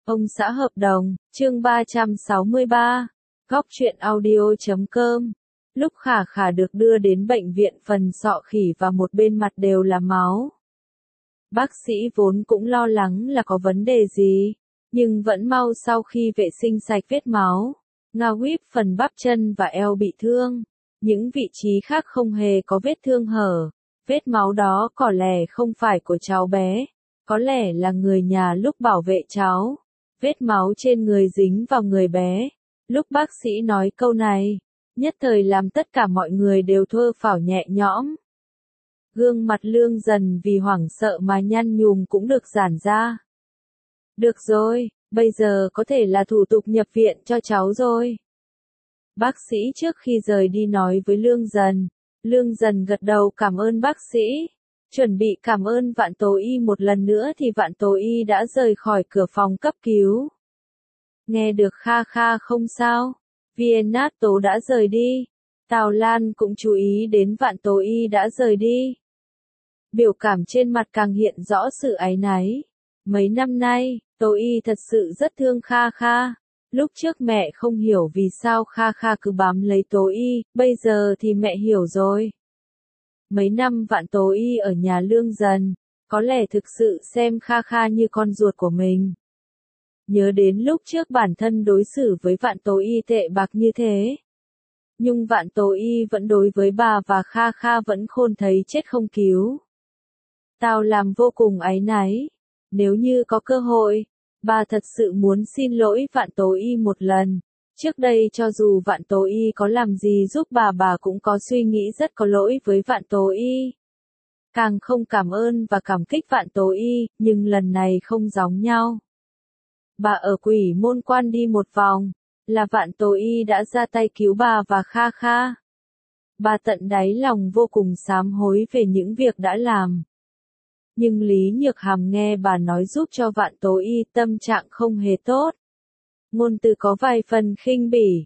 Ông xã hợp đồng, chương 363, góc truyện audio.com. Lúc Khả Khả được đưa đến bệnh viện, phần sọ khỉ và một bên mặt đều là máu. Bác sĩ vốn cũng lo lắng là có vấn đề gì, nhưng vẫn mau sau khi vệ sinh sạch vết máu. Ngawip phần bắp chân và eo bị thương, những vị trí khác không hề có vết thương hở. Vết máu đó có lẽ không phải của cháu bé, có lẽ là người nhà lúc bảo vệ cháu. Vết máu trên người dính vào người bé. Lúc bác sĩ nói câu này, nhất thời làm tất cả mọi người đều thở phào nhẹ nhõm. Gương mặt Lương Dần vì hoảng sợ mà nhăn nhùm cũng được giãn ra. Được rồi, bây giờ có thể là thủ tục nhập viện cho cháu rồi. Bác sĩ trước khi rời đi nói với Lương Dần. Lương Dần gật đầu cảm ơn bác sĩ. Chuẩn bị cảm ơn Vạn Tố Y một lần nữa thì Vạn Tố Y đã rời khỏi cửa phòng cấp cứu. Nghe được Kha Kha không sao, Vienna Tố đã rời đi. Tào Lan cũng chú ý đến Vạn Tố Y đã rời đi. Biểu cảm trên mặt càng hiện rõ sự áy náy. Mấy năm nay, Tố Y thật sự rất thương Kha Kha. Lúc trước mẹ không hiểu vì sao Kha Kha cứ bám lấy Tố Y, bây giờ thì mẹ hiểu rồi. Mấy năm Vạn Tố Y ở nhà Lương Dần, có lẽ thực sự xem Kha Kha như con ruột của mình. Nhớ đến lúc trước bản thân đối xử với Vạn Tố Y tệ bạc như thế. Nhưng Vạn Tố Y vẫn đối với bà và Kha Kha vẫn khôn thấy chết không cứu. Tao làm vô cùng áy náy. Nếu như có cơ hội, bà thật sự muốn xin lỗi Vạn Tố Y một lần. Trước đây cho dù Vạn Tố Y có làm gì giúp bà cũng có suy nghĩ rất có lỗi với Vạn Tố Y. Càng không cảm ơn và cảm kích Vạn Tố Y, nhưng lần này không giống nhau. Bà ở Quỷ Môn Quan đi một vòng, là Vạn Tố Y đã ra tay cứu bà và Kha Kha. Bà tận đáy lòng vô cùng sám hối về những việc đã làm. Nhưng Lý Nhược Hàm nghe bà nói giúp cho Vạn Tố Y tâm trạng không hề tốt. Ngôn từ có vài phần khinh bỉ.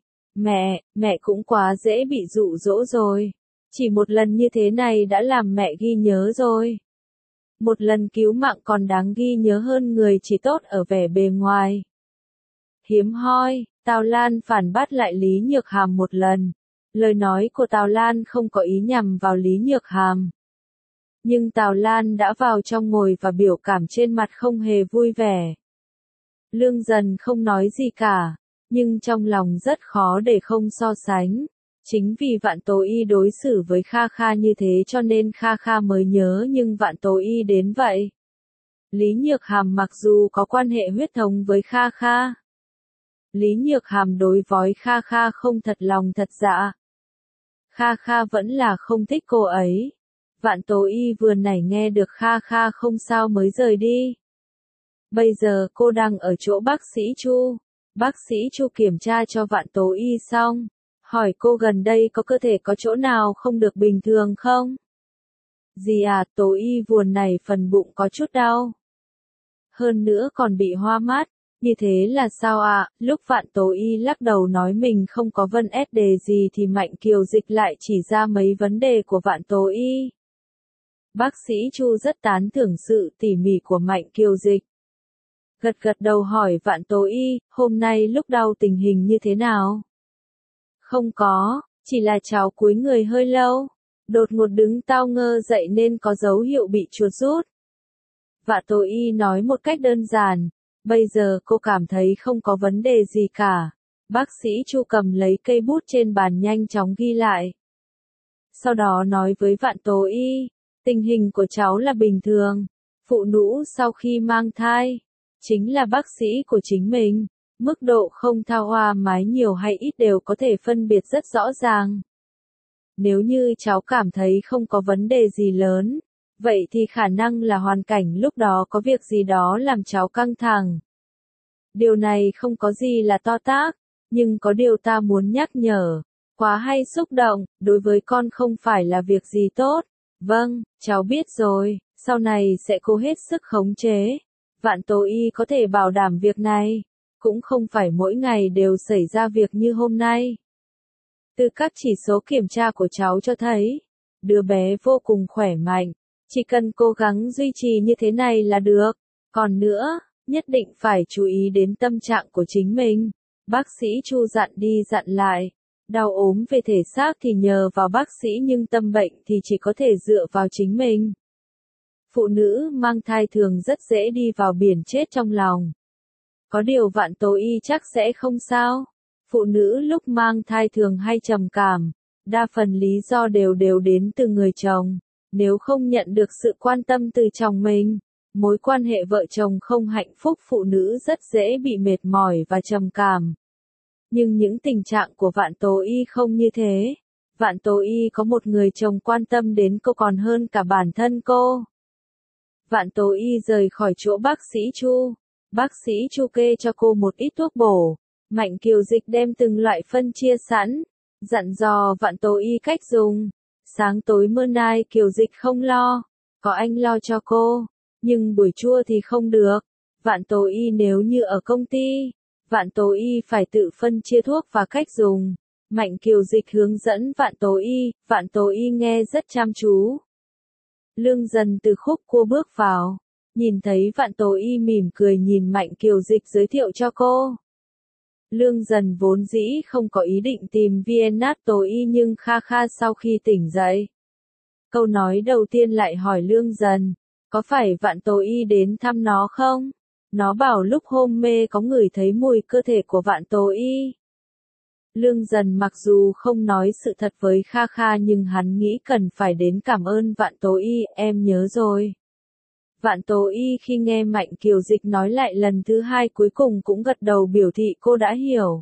Mẹ cũng quá dễ bị dụ dỗ rồi. Chỉ một lần như thế này đã làm mẹ ghi nhớ rồi. Một lần cứu mạng còn đáng ghi nhớ hơn người chỉ tốt ở vẻ bề ngoài. Hiếm hoi, Tào Lan phản bác lại Lý Nhược Hàm một lần. Lời nói của Tào Lan không có ý nhằm vào Lý Nhược Hàm. Nhưng Tào Lan đã vào trong ngồi và biểu cảm trên mặt không hề vui vẻ. Lương Dần không nói gì cả, nhưng trong lòng rất khó để không so sánh. Chính vì Vạn Tố Y đối xử với Kha Kha như thế cho nên Kha Kha mới nhớ nhưng Vạn Tố Y đến vậy. Lý Nhược Hàm mặc dù có quan hệ huyết thống với Kha Kha. Lý Nhược Hàm đối với Kha Kha không thật lòng thật dạ. Kha Kha vẫn là không thích cô ấy. Vạn Tố Y vừa nãy nghe được Kha Kha không sao mới rời đi. Bây giờ cô đang ở chỗ bác sĩ Chu. Bác sĩ Chu kiểm tra cho Vạn Tố Y xong. Hỏi cô gần đây có cơ thể có chỗ nào không được bình thường không? Gì à, Tố Y vừa nãy phần bụng có chút đau. Hơn nữa còn bị hoa mắt. Như thế là sao ạ? Lúc Vạn Tố Y lắc đầu nói mình không có vấn đề gì thì Mạnh Kiều Dịch lại chỉ ra mấy vấn đề của Vạn Tố Y. Bác sĩ Chu rất tán thưởng sự tỉ mỉ của Mạnh Kiều Dịch. Gật đầu hỏi Vạn Tố Y, hôm nay lúc đau tình hình như thế nào? Không có, chỉ là cháu cúi người hơi lâu. Đột ngột đứng tao ngơ dậy nên có dấu hiệu bị chuột rút. Vạn Tố Y nói một cách đơn giản. Bây giờ cô cảm thấy không có vấn đề gì cả. Bác sĩ Chu cầm lấy cây bút trên bàn nhanh chóng ghi lại. Sau đó nói với Vạn Tố Y, tình hình của cháu là bình thường. Phụ nữ sau khi mang thai, chính là bác sĩ của chính mình. Mức độ không thao hoa mái nhiều hay ít đều có thể phân biệt rất rõ ràng. Nếu như cháu cảm thấy không có vấn đề gì lớn, vậy thì khả năng là hoàn cảnh lúc đó có việc gì đó làm cháu căng thẳng. Điều này không có gì là to tát, nhưng có điều ta muốn nhắc nhở. Quá hay xúc động, đối với con không phải là việc gì tốt. Vâng, cháu biết rồi, sau này sẽ cố hết sức khống chế. Vạn Tố Y có thể bảo đảm việc này. Cũng không phải mỗi ngày đều xảy ra việc như hôm nay. Từ các chỉ số kiểm tra của cháu cho thấy, đứa bé vô cùng khỏe mạnh. Chỉ cần cố gắng duy trì như thế này là được. Còn nữa, Nhất định phải chú ý đến tâm trạng của chính mình. Bác sĩ Chu dặn đi dặn lại. Đau ốm về thể xác thì nhờ vào bác sĩ nhưng tâm bệnh thì chỉ có thể dựa vào chính mình. Phụ nữ mang thai thường rất dễ đi vào biển chết trong lòng. Có điều Vạn Tố Y chắc sẽ không sao. Phụ nữ lúc mang thai thường hay trầm cảm. Đa phần lý do đều đến từ người chồng. Nếu không nhận được sự quan tâm từ chồng mình, mối quan hệ vợ chồng không hạnh phúc, phụ nữ rất dễ bị mệt mỏi và trầm cảm. Nhưng những tình trạng của Vạn Tố Y không như thế. Vạn Tố Y có một người chồng quan tâm đến cô còn hơn cả bản thân cô. Vạn Tố Y rời khỏi chỗ bác sĩ Chu. Bác sĩ Chu kê cho cô một ít thuốc bổ. Mạnh Kiều Dịch đem từng loại phân chia sẵn, dặn dò Vạn Tố Y cách dùng. Sáng tối mưa nay Kiều Dịch không lo, có anh lo cho cô, nhưng buổi trưa thì không được. Vạn Tố Y nếu như ở công ty, Vạn Tố Y phải tự phân chia thuốc và cách dùng. Mạnh Kiều Dịch hướng dẫn Vạn Tố Y nghe rất chăm chú. Lương Dần từ khúc cua bước vào, nhìn thấy Vạn Tố Y mỉm cười nhìn Mạnh Kiều Dịch giới thiệu cho cô. Lương Dần vốn dĩ không có ý định tìm Vạn Tố Y nhưng kha kha sau khi tỉnh dậy. Câu nói đầu tiên lại hỏi Lương Dần, có phải Vạn Tố Y đến thăm nó không? Nó bảo lúc hôn mê có ngửi thấy mùi cơ thể của Vạn Tố Y. Lương Dần mặc dù không nói sự thật với kha kha nhưng hắn nghĩ cần phải đến cảm ơn Vạn Tố Y, em nhớ rồi. Vạn Tố Y khi nghe Mạnh Kiều Dịch nói lại lần thứ hai cuối cùng cũng gật đầu biểu thị cô đã hiểu.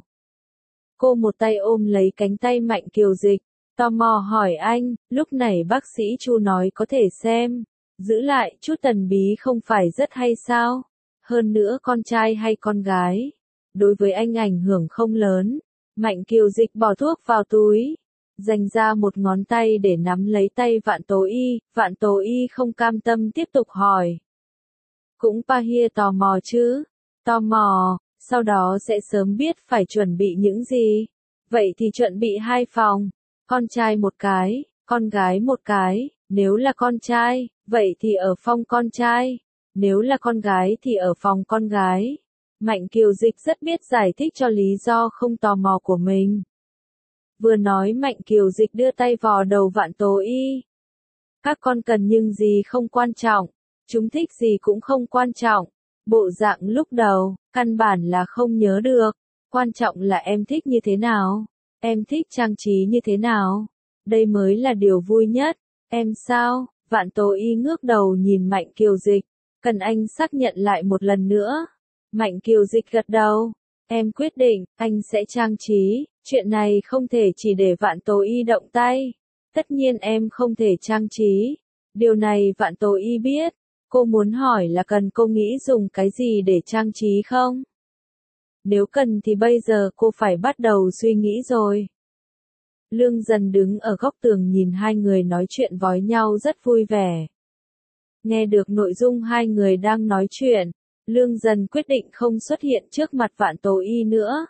Cô một tay ôm lấy cánh tay Mạnh Kiều Dịch, tò mò hỏi anh, lúc này bác sĩ Chu nói có thể xem, giữ lại chút thần bí không phải rất hay sao? Hơn nữa con trai hay con gái, đối với anh ảnh hưởng không lớn. Mạnh Kiều Dịch bỏ thuốc vào túi, dành ra một ngón tay để nắm lấy tay Vạn Tố Y không cam tâm tiếp tục hỏi. Cũng Pahia tò mò chứ? Tò mò, sau đó sẽ sớm biết phải chuẩn bị những gì. Vậy thì chuẩn bị 2 phòng, con trai một cái, con gái một cái, nếu là con trai, vậy thì ở phòng con trai, nếu là con gái thì ở phòng con gái. Mạnh Kiều Dịch rất biết giải thích cho lý do không tò mò của mình. Vừa nói Mạnh Kiều Dịch đưa tay vò đầu Vạn Tố Y. Các con cần nhưng gì không quan trọng, chúng thích gì cũng không quan trọng. Bộ dạng lúc đầu, căn bản là không nhớ được, quan trọng là em thích như thế nào, em thích trang trí như thế nào. Đây mới là điều vui nhất, em sao? Vạn Tố Y ngước đầu nhìn Mạnh Kiều Dịch, cần anh xác nhận lại một lần nữa. Mạnh Kiều Dịch gật đầu, em quyết định, anh sẽ trang trí, chuyện này không thể chỉ để Vạn Tố Y động tay. Tất nhiên em không thể trang trí, điều này Vạn Tố Y biết. Cô muốn hỏi là cần cô nghĩ dùng cái gì để trang trí không? Nếu cần thì bây giờ cô phải bắt đầu suy nghĩ rồi. Lương Dần đứng ở góc tường nhìn hai người nói chuyện với nhau rất vui vẻ. Nghe được nội dung hai người đang nói chuyện, Lương Dần quyết định không xuất hiện trước mặt Vạn Tố Y nữa.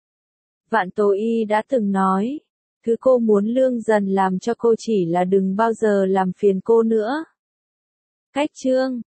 Vạn Tố Y đã từng nói, thứ cô muốn Lương Dần làm cho cô chỉ là đừng bao giờ làm phiền cô nữa. Cách chương